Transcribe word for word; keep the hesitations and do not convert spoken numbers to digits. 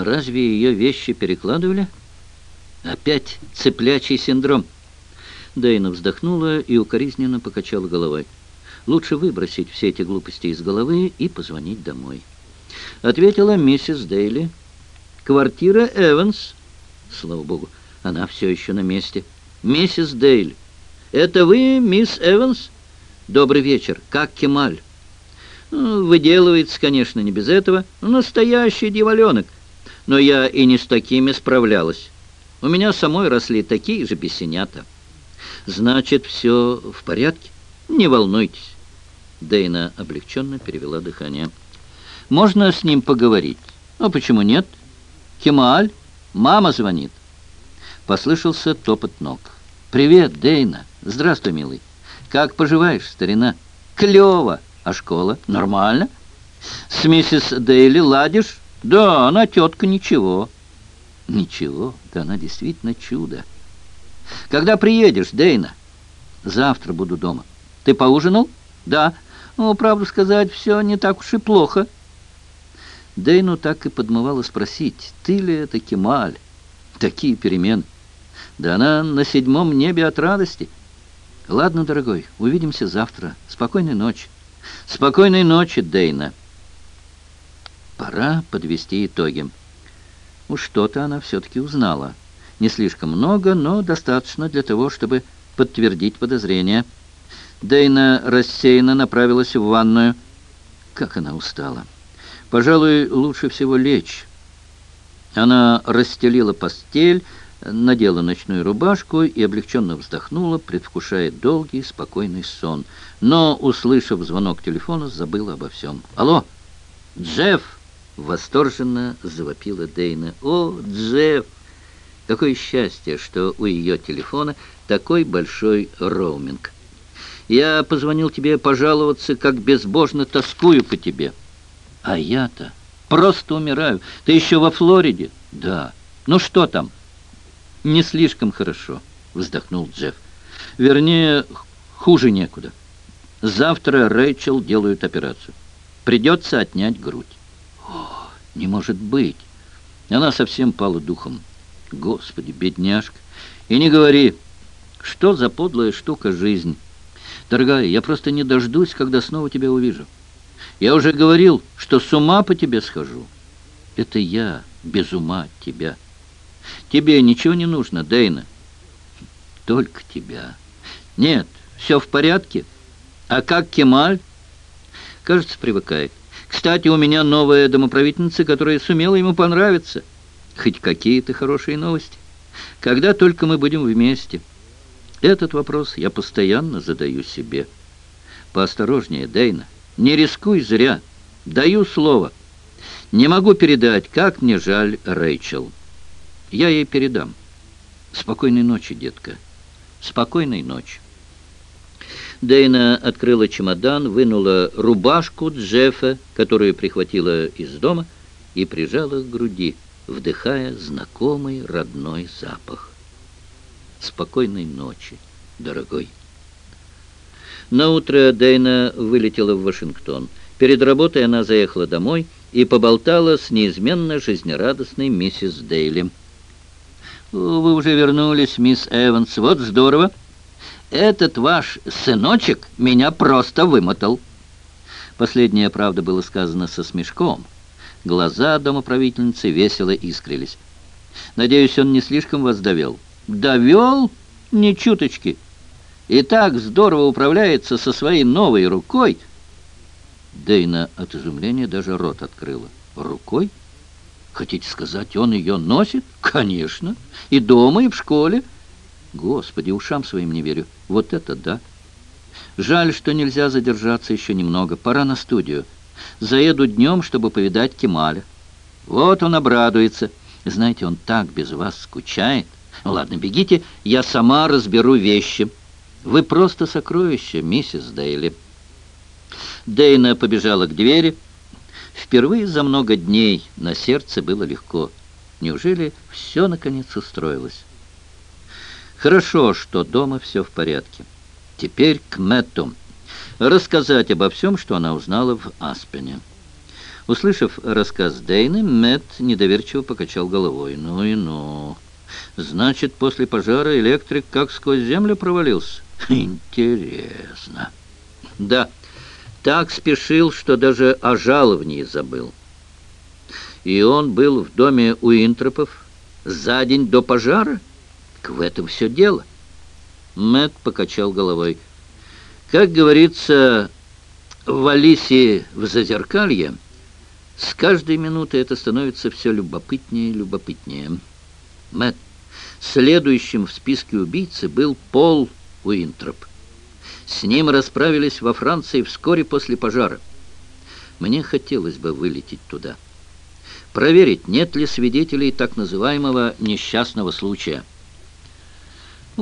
Разве ее вещи перекладывали? Опять цыплячий синдром. Дейна вздохнула и укоризненно покачала головой. Лучше выбросить все эти глупости из головы и позвонить домой. Ответила миссис Дейли. Квартира Эванс. Слава богу, она все еще на месте. Миссис Дейли. Это вы, мисс Эванс? Добрый вечер. Как Кемаль? Ну, выделывается, конечно, не без этого. Настоящий дьяволенок. Но я и не с такими справлялась. У меня самой росли такие же бесенята. Значит, все в порядке? Не волнуйтесь. Дейна облегченно перевела дыхание. Можно с ним поговорить? А почему нет? Кемаль, мама звонит. Послышался топот ног. Привет, Дейна. Здравствуй, милый. Как поживаешь, старина? Клево. А школа? Нормально. С миссис Дейли ладишь? Да, она тетка, ничего. Ничего? Да она действительно чудо. Когда приедешь, Дейна? Завтра буду дома. Ты поужинал? Да. Ну, правду сказать, все не так уж и плохо. Дейну так и подмывало спросить, ты ли это Кемаль? Такие перемены. Да она на седьмом небе от радости. Ладно, дорогой, увидимся завтра. Спокойной ночи. Спокойной ночи, Дейна. Пора подвести итоги. Уж что-то она все-таки узнала. Не слишком много, но достаточно для того, чтобы подтвердить подозрения. Дейна рассеянно направилась в ванную. Как она устала. Пожалуй, лучше всего лечь. Она расстелила постель, надела ночную рубашку и облегченно вздохнула, предвкушая долгий, спокойный сон. Но, услышав звонок телефона, забыла обо всем. «Алло! Джефф!» — восторженно завопила Дейна. «О, Джефф! Какое счастье, что у ее телефона такой большой роуминг! Я позвонил тебе пожаловаться, как безбожно тоскую по тебе. А я-то просто умираю. Ты еще во Флориде?» «Да. Ну что там?» «Не слишком хорошо», — вздохнул Джефф. «Вернее, хуже некуда. Завтра Рэйчел делают операцию. Придется отнять грудь». «О, не может быть!» Она совсем пала духом. «Господи, бедняжка! И не говори, что за подлая штука жизнь. Дорогая, я просто не дождусь, когда снова тебя увижу. Я уже говорил, что с ума по тебе схожу. Это я без ума от тебя. Тебе ничего не нужно, Дейна. Только тебя. Нет, все в порядке. А как Кемаль? Кажется, привыкает. Кстати, у меня новая домоправительница, которая сумела ему понравиться. Хоть какие-то хорошие новости. Когда только мы будем вместе? Этот вопрос я постоянно задаю себе. Поосторожнее, Дейна. Не рискуй зря. Даю слово. Не могу передать, как мне жаль Рэйчел. Я ей передам. Спокойной ночи, детка. Спокойной ночи. Дейна открыла чемодан, вынула рубашку Джеффа, которую прихватила из дома, и прижала к груди, вдыхая знакомый родной запах. Спокойной ночи, дорогой. Наутро Дейна вылетела в Вашингтон. Перед работой она заехала домой и поболтала с неизменно жизнерадостной миссис Дейли. «Вы уже вернулись, мисс Эванс. Вот здорово. Этот ваш сыночек меня просто вымотал». Последнее, правда, было сказано со смешком. Глаза домоправительницы весело искрились. «Надеюсь, он не слишком вас довел?» «Довел? Ни чуточки. И так здорово управляется со своей новой рукой». Дейна от изумления даже рот открыла. «Рукой? Хотите сказать, он ее носит?» «Конечно. И дома, и в школе». «Господи, ушам своим не верю. Вот это да! Жаль, что нельзя задержаться еще немного. Пора на студию. Заеду днем, чтобы повидать Кемаля. Вот он обрадуется. Знаете, он так без вас скучает. Ладно, бегите, я сама разберу вещи. Вы просто сокровище, миссис Дейли». Дейна побежала к двери. Впервые за много дней на сердце было легко. Неужели все, наконец, устроилось? Хорошо, что дома все в порядке. Теперь к Мэтту. Рассказать обо всем, что она узнала в Аспене. Услышав рассказ Дейны, Мэтт недоверчиво покачал головой. «Ну и ну! Значит, после пожара электрик как сквозь землю провалился? Интересно!» «Да, так спешил, что даже о жаловании забыл. И он был в доме Уинтропов за день до пожара? Так в этом все дело!» Мэтт покачал головой. «Как говорится, в Алисе в Зазеркалье, с каждой минутой это становится все любопытнее и любопытнее. Мэтт, следующим в списке убийцы был Пол Уинтроп. С ним расправились во Франции вскоре после пожара. Мне хотелось бы вылететь туда, проверить, нет ли свидетелей так называемого несчастного случая».